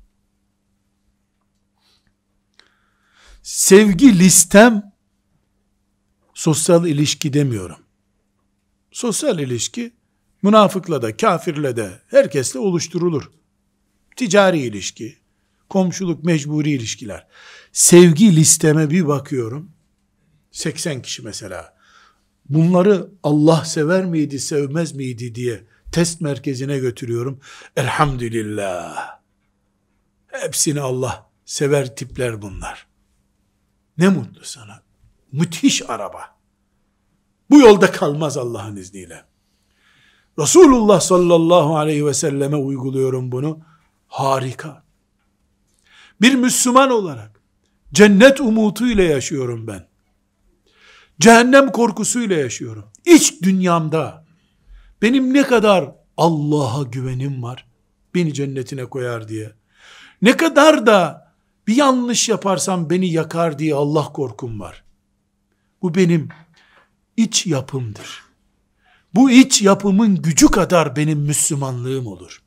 Sevgi listem sosyal ilişki demiyorum. Sosyal ilişki münafıkla da, kafirle de, herkesle oluşturulur. Ticari ilişki, komşuluk, mecburi ilişkiler. Sevgi listeme bir bakıyorum. 80 kişi mesela. Bunları Allah sever miydi, sevmez miydi diye test merkezine götürüyorum. Elhamdülillah. Hepsini Allah sever tipler bunlar. Ne mutlu sana. Müthiş araba. Bu yolda kalmaz Allah'ın izniyle. Resulullah sallallahu aleyhi ve selleme uyguluyorum bunu. Harika. Bir Müslüman olarak cennet umutuyla yaşıyorum ben. Cehennem korkusuyla yaşıyorum. İç dünyamda benim ne kadar Allah'a güvenim var, beni cennetine koyar diye. Ne kadar da bir yanlış yaparsam beni yakar diye Allah korkum var. Bu benim iç yapımdır. Bu iç yapımın gücü kadar benim Müslümanlığım olur.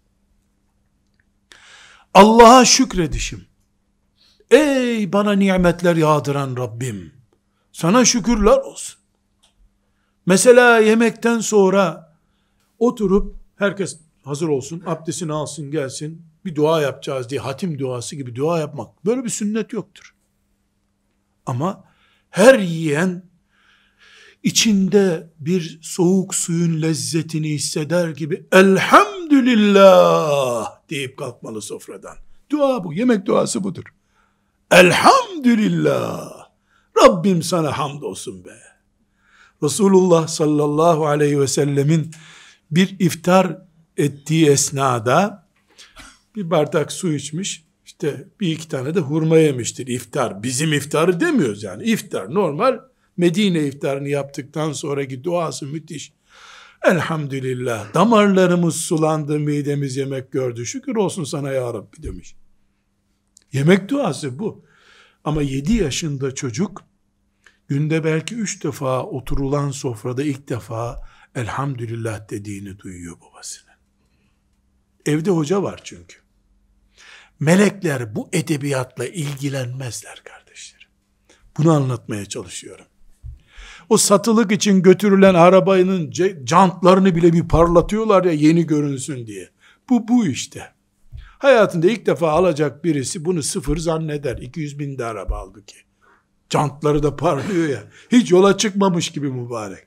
Allah'a şükredişim. Ey bana nimetler yağdıran Rabbim, sana şükürler olsun. Mesela yemekten sonra oturup herkes hazır olsun, abdestini alsın, gelsin, bir dua yapacağız diye hatim duası gibi dua yapmak, böyle bir sünnet yoktur. Ama her yiyen içinde bir soğuk suyun lezzetini hisseder gibi elhamdülillah deyip kalkmalı sofradan. Dua bu, yemek duası budur. Elhamdülillah, Rabbim sana hamdolsun be. Resulullah sallallahu aleyhi ve sellemin bir iftar ettiği esnada bir bardak su içmiş, işte bir iki tane de hurma yemiştir. İftar, bizim iftarı demiyoruz yani, iftar normal Medine iftarını yaptıktan sonraki duası müthiş. Elhamdülillah, damarlarımız sulandı, midemiz yemek gördü, şükür olsun sana ya Rabbi demiş. Yemek duası bu. Ama 7 yaşında çocuk günde belki 3 defa oturulan sofrada ilk defa elhamdülillah dediğini duyuyor babasının. Evde hoca var çünkü. Melekler bu edebiyatla ilgilenmezler kardeşlerim. Bunu anlatmaya çalışıyorum. O satılık için götürülen arabanın jantlarını bile bir parlatıyorlar ya, yeni görünsün diye. Bu işte. Hayatında ilk defa alacak birisi bunu sıfır zanneder. 200 binde araba aldı ki. Jantları da parlıyor ya. Hiç yola çıkmamış gibi mübarek.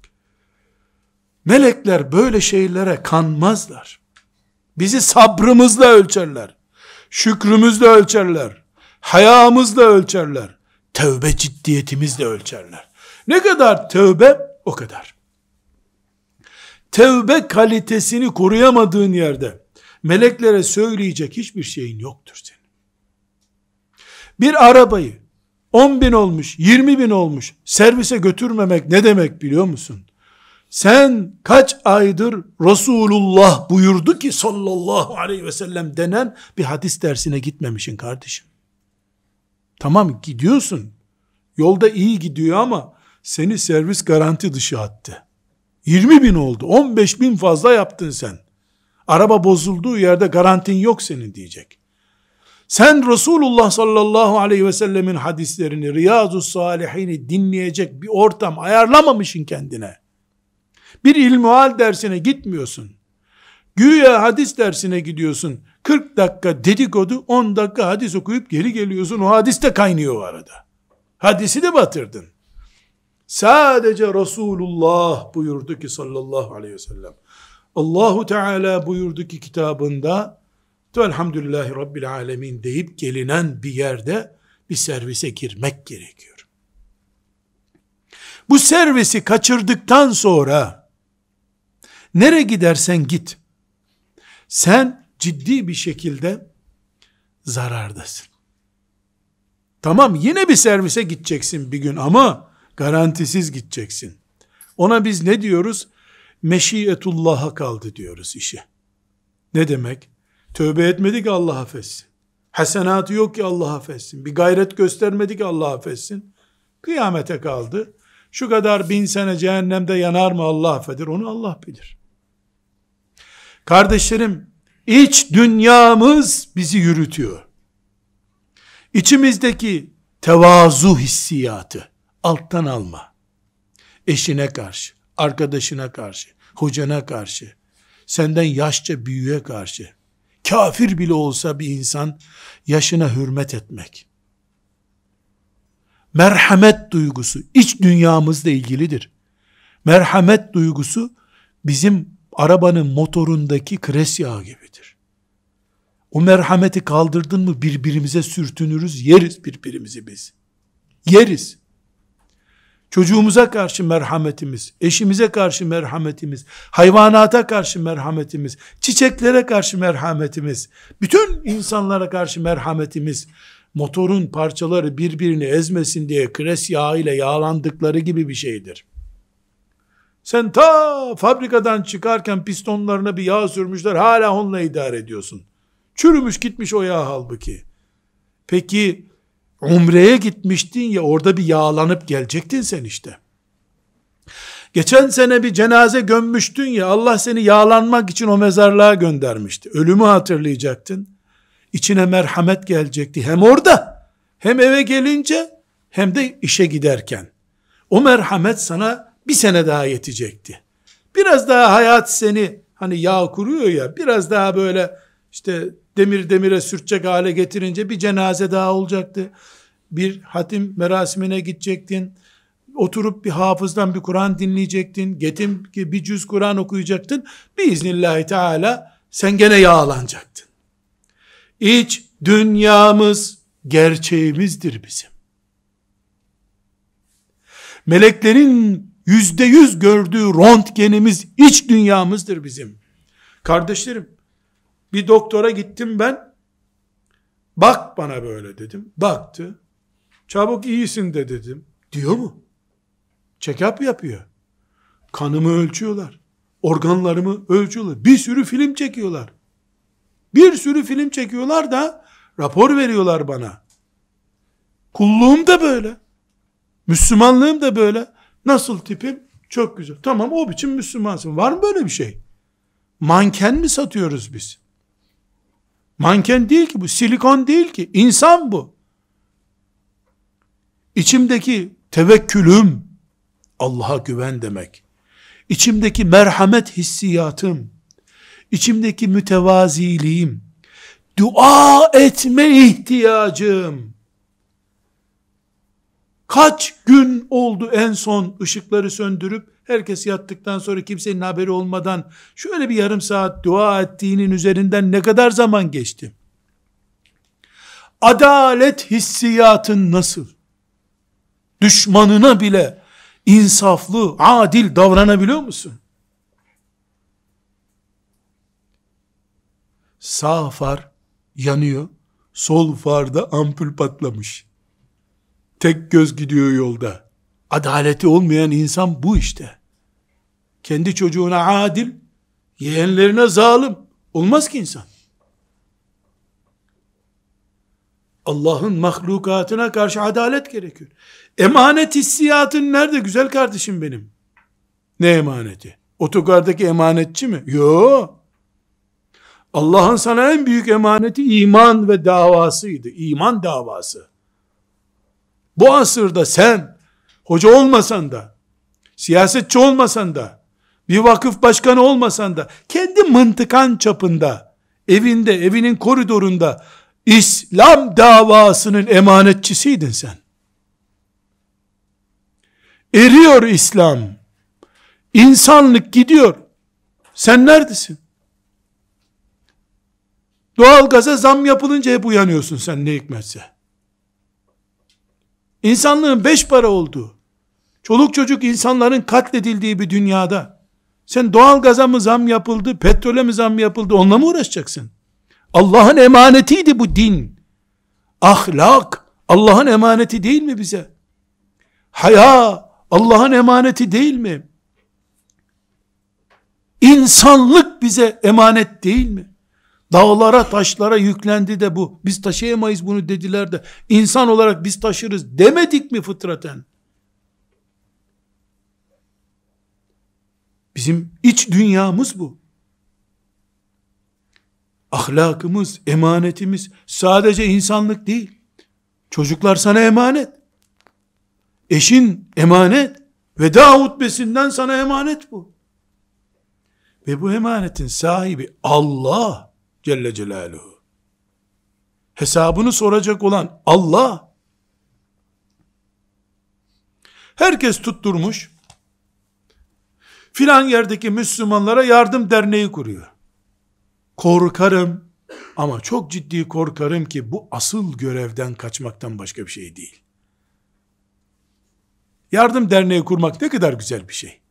Melekler böyle şeylere kanmazlar. Bizi sabrımızla ölçerler. Şükrümüzle ölçerler. Hayamızla ölçerler. Tövbe ciddiyetimizle ölçerler. Ne kadar tövbe, o kadar. Tövbe kalitesini koruyamadığın yerde meleklere söyleyecek hiçbir şeyin yoktur senin. Bir arabayı 10 bin olmuş, 20 bin olmuş servise götürmemek ne demek biliyor musun? Sen kaç aydır Resulullah buyurdu ki sallallahu aleyhi ve sellem denen bir hadis dersine gitmemişsin kardeşim. Tamam, gidiyorsun. Yolda iyi gidiyor ama seni servis garanti dışı attı. 20 bin oldu. 15 bin fazla yaptın sen. Araba bozulduğu yerde garantin yok senin diyecek. Sen Resulullah sallallahu aleyhi ve sellemin hadislerini, Riyazu Salihini dinleyecek bir ortam ayarlamamışsın kendine. Bir ilmihal dersine gitmiyorsun. Güya hadis dersine gidiyorsun. 40 dakika dedikodu, 10 dakika hadis okuyup geri geliyorsun. O hadis de kaynıyor o arada. Hadisi de batırdın. Sadece Resulullah buyurdu ki sallallahu aleyhi ve sellem. Allahu Teala buyurdu ki kitabında, elhamdülillahi Rabbil alemin deyip gelinen bir yerde bir servise girmek gerekiyor. Bu servisi kaçırdıktan sonra nereye gidersen git, sen ciddi bir şekilde zarardasın. Tamam, yine bir servise gideceksin bir gün ama garantisiz gideceksin. Ona biz ne diyoruz? Meşiyetullah'a kaldı diyoruz işi. Ne demek? Tövbe etmedik ki Allah affetsin. Hasenatı yok ki Allah affetsin. Bir gayret göstermedik ki Allah affetsin. Kıyamete kaldı. Şu kadar 1000 sene cehennemde yanar mı Allah affeder? Onu Allah bilir. Kardeşlerim, iç dünyamız bizi yürütüyor. İçimizdeki tevazu hissiyatı alttan alma. Eşine karşı, arkadaşına karşı, hocana karşı, senden yaşça büyüğe karşı, kafir bile olsa bir insan yaşına hürmet etmek. Merhamet duygusu iç dünyamızla ilgilidir. Merhamet duygusu bizim arabanın motorundaki kres yağı gibidir. O merhameti kaldırdın mı birbirimize sürtünürüz, yeriz birbirimizi biz. Yeriz. Çocuğumuza karşı merhametimiz, eşimize karşı merhametimiz, hayvanata karşı merhametimiz, çiçeklere karşı merhametimiz, bütün insanlara karşı merhametimiz, motorun parçaları birbirini ezmesin diye kres yağıyla yağlandıkları gibi bir şeydir. Sen ta fabrikadan çıkarken pistonlarına bir yağ sürmüşler, hala onunla idare ediyorsun. Çürümüş gitmiş o yağ halbuki. Peki umreye gitmiştin ya, orada bir yağlanıp gelecektin sen işte. Geçen sene bir cenaze gömmüştün ya, Allah seni yağlanmak için o mezarlığa göndermişti. Ölümü hatırlayacaktın. İçine merhamet gelecekti. Hem orada, hem eve gelince, hem de işe giderken. O merhamet sana bir sene daha yetecekti. Biraz daha hayat seni Hani yağ kuruyor ya, biraz daha böyle işte demir demire sürtecek hale getirince bir cenaze daha olacaktı. Bir hatim merasimine gidecektin. Oturup bir hafızdan bir Kur'an dinleyecektin. Getim ki bir cüz Kur'an okuyacaktın. Biiznillahü teala sen gene yağlanacaktın. İç dünyamız gerçeğimizdir bizim. Meleklerin %100 gördüğü röntgenimiz iç dünyamızdır bizim. Kardeşlerim, bir doktora gittim ben. Bak bana böyle dedim. Baktı. Çabuk iyisin de dedim. Diyor mu? Check-up yapıyor. Kanımı ölçüyorlar. Organlarımı ölçüyorlar. Bir sürü film çekiyorlar. Bir sürü film çekiyorlar da rapor veriyorlar bana. Kulluğum da böyle. Müslümanlığım da böyle. Nasıl tipim? Çok güzel. Tamam, o biçim Müslümansın. Var mı böyle bir şey? Manken mi satıyoruz biz? Manken değil ki bu. Silikon değil ki. İnsan bu. İçimdeki tevekkülüm Allah'a güven demek. İçimdeki merhamet hissiyatım, içimdeki mütevaziliğim, dua etme ihtiyacım. Kaç gün oldu en son ışıkları söndürüp herkes yattıktan sonra kimsenin haberi olmadan şöyle bir yarım saat dua ettiğinin üzerinden ne kadar zaman geçti? Adalet hissiyatın nasıl? Düşmanına bile insaflı, adil davranabiliyor musun? Sağ far yanıyor, sol farda ampul patlamış. Tek göz gidiyor yolda. Adaleti olmayan insan bu işte. Kendi çocuğuna adil, yeğenlerine zalim. Olmaz ki insan. Allah'ın mahlukatına karşı adalet gerekiyor. Emanet hissiyatın nerede güzel kardeşim benim? Ne emaneti? Otogardaki emanetçi mi? Yok. Allah'ın sana en büyük emaneti iman ve davasıydı. İman davası. Bu asırda sen hoca olmasan da, siyasetçi olmasan da, bir vakıf başkanı olmasan da, kendi mıntıkan çapında, evinde, evinin koridorunda İslam davasının emanetçisiydin sen. Eriyor İslam. İnsanlık gidiyor. Sen neredesin? Doğalgaza zam yapılınca hep uyanıyorsun sen ne hikmetse. İnsanlığın 5 para olduğu, çoluk çocuk insanların katledildiği bir dünyada, sen doğalgaza mı zam yapıldı, petrole mi zam yapıldı, onunla mı uğraşacaksın? Allah'ın emanetiydi bu din. Ahlak, Allah'ın emaneti değil mi bize? Haya, Allah'ın emaneti değil mi? İnsanlık bize emanet değil mi? Dağlara taşlara yüklendi de bu. Biz taşıyamayız bunu dediler de insan olarak biz taşırız demedik mi fıtraten? Bizim iç dünyamız bu. Ahlakımız, emanetimiz sadece insanlık değil. Çocuklar sana emanet. Eşin emanet. Veda hutbesinden sana emanet bu. Ve bu emanetin sahibi Allah Celle Celaluhu. Hesabını soracak olan Allah. Herkes tutturmuş, filan yerdeki Müslümanlara yardım derneği kuruyor. Korkarım ama çok ciddi korkarım ki bu asıl görevden kaçmaktan başka bir şey değil. Yardım derneği kurmak ne kadar güzel bir şey.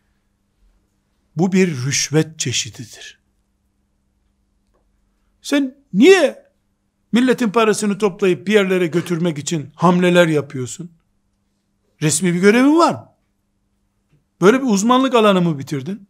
Bu bir rüşvet çeşididir. Sen niye milletin parasını toplayıp bir yerlere götürmek için hamleler yapıyorsun? Resmi bir görevin var mı? Böyle bir uzmanlık alanı mı bitirdin?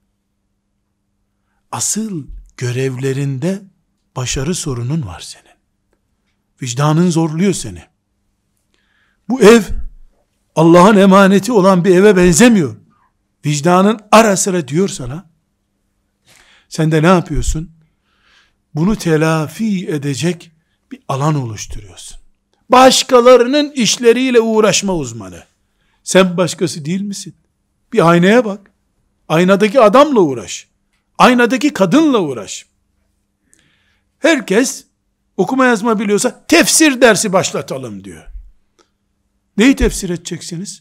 Asıl görevlerinde başarı sorunun var senin. Vicdanın zorluyor seni. Bu ev Allah'ın emaneti olan bir eve benzemiyor. Vicdanın ara sıra diyor sana. Sen de ne yapıyorsun? Bunu telafi edecek bir alan oluşturuyorsun. Başkalarının işleriyle uğraşma uzmanı. Sen başkası değil misin? Bir aynaya bak. Aynadaki adamla uğraş. Aynadaki kadınla uğraş. Herkes okuma yazma biliyorsa tefsir dersi başlatalım diyor. Neyi tefsir edeceksiniz?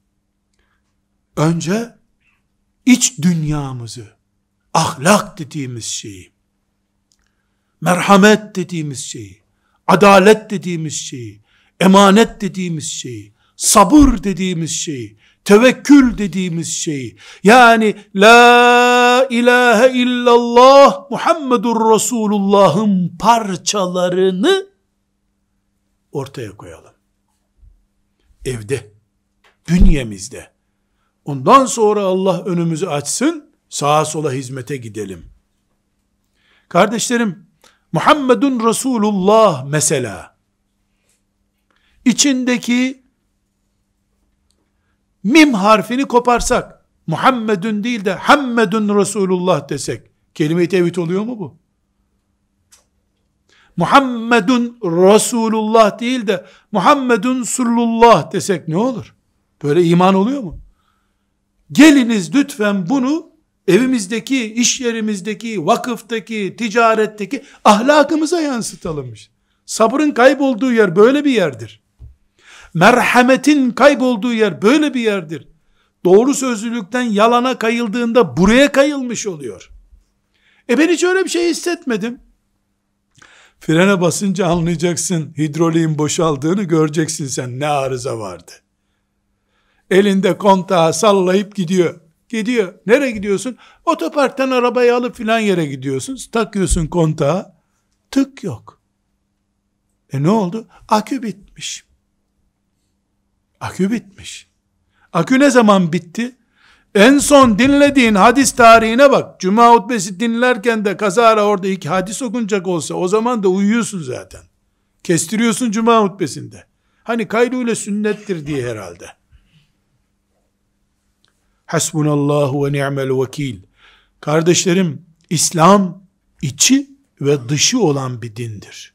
Önce iç dünyamızı, ahlak dediğimiz şeyi, merhamet dediğimiz şeyi, adalet dediğimiz şeyi, emanet dediğimiz şeyi, sabır dediğimiz şeyi, tevekkül dediğimiz şeyi, yani la ilahe illallah Muhammedur Resulullah'ın parçalarını ortaya koyalım. Evde, bünyemizde. Ondan sonra Allah önümüzü açsın, sağa sola hizmete gidelim. Kardeşlerim, Muhammedun Resulullah mesela, içindeki mim harfini koparsak, Muhammedun değil de Hammedun Resulullah desek, kelime-i tevhid oluyor mu bu? Muhammedun Resulullah değil de Muhammedun Sullullah desek ne olur? Böyle iman oluyor mu? Geliniz lütfen bunu evimizdeki, iş yerimizdeki, vakıftaki, ticaretteki ahlakımıza yansıtalım. Sabrın kaybolduğu yer böyle bir yerdir. Merhametin kaybolduğu yer böyle bir yerdir. Doğru sözlülükten yalana kayıldığında buraya kayılmış oluyor. Ben hiç öyle bir şey hissetmedim. Frene basınca anlayacaksın, hidroliğin boşaldığını göreceksin sen, ne arıza vardı. Elinde kontağı sallayıp gidiyor. Gidiyor. Nereye gidiyorsun? Otoparktan arabayı alıp filan yere gidiyorsun. Takıyorsun kontağı. Tık yok. Ne oldu? Akü bitmiş. Akü bitmiş. Akü ne zaman bitti? En son dinlediğin hadis tarihine bak. Cuma hutbesi dinlerken de kazara orada iki hadis okunacak olsa o zaman da uyuyorsun zaten. Kestiriyorsun cuma hutbesinde. Hani kaylule sünnettir diye herhalde. Hasbunallahu ve ni'mel vekil. Kardeşlerim, İslam içi ve dışı olan bir dindir.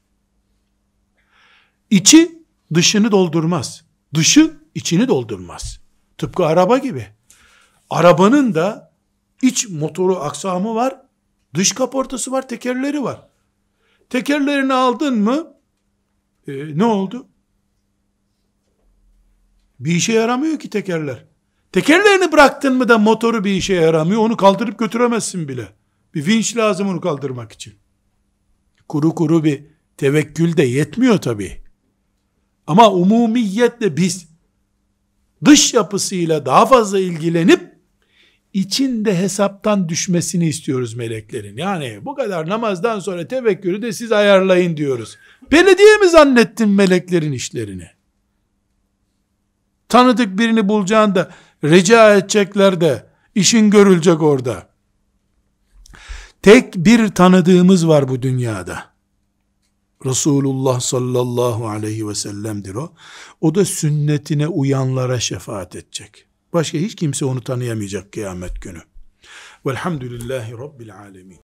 İçi dışını doldurmaz. Dışı içini doldurmaz. Tıpkı araba gibi. Arabanın da iç motoru, aksamı var, dış kaportası var, tekerleri var. Tekerlerini aldın mı ne oldu? Bir işe yaramıyor ki tekerler. Tekerlerini bıraktın mı da motoru bir işe yaramıyor, onu kaldırıp götüremezsin bile. Bir vinç lazım onu kaldırmak için. Kuru kuru bir tevekkül de yetmiyor tabii. Ama umumiyetle biz dış yapısıyla daha fazla ilgilenip içinde hesaptan düşmesini istiyoruz meleklerin. Yani bu kadar namazdan sonra tevekkülü de siz ayarlayın diyoruz. Belediye mi zannettin meleklerin işlerini? Tanıdık birini bulacaksın da rica edecekler de işin görülecek orada. Tek bir tanıdığımız var bu dünyada. Resulullah sallallahu aleyhi ve sellem'dir o. O da sünnetine uyanlara şefaat edecek. Başka hiç kimse onu tanıyamayacak kıyamet günü. Velhamdülillahi Rabbil alemin.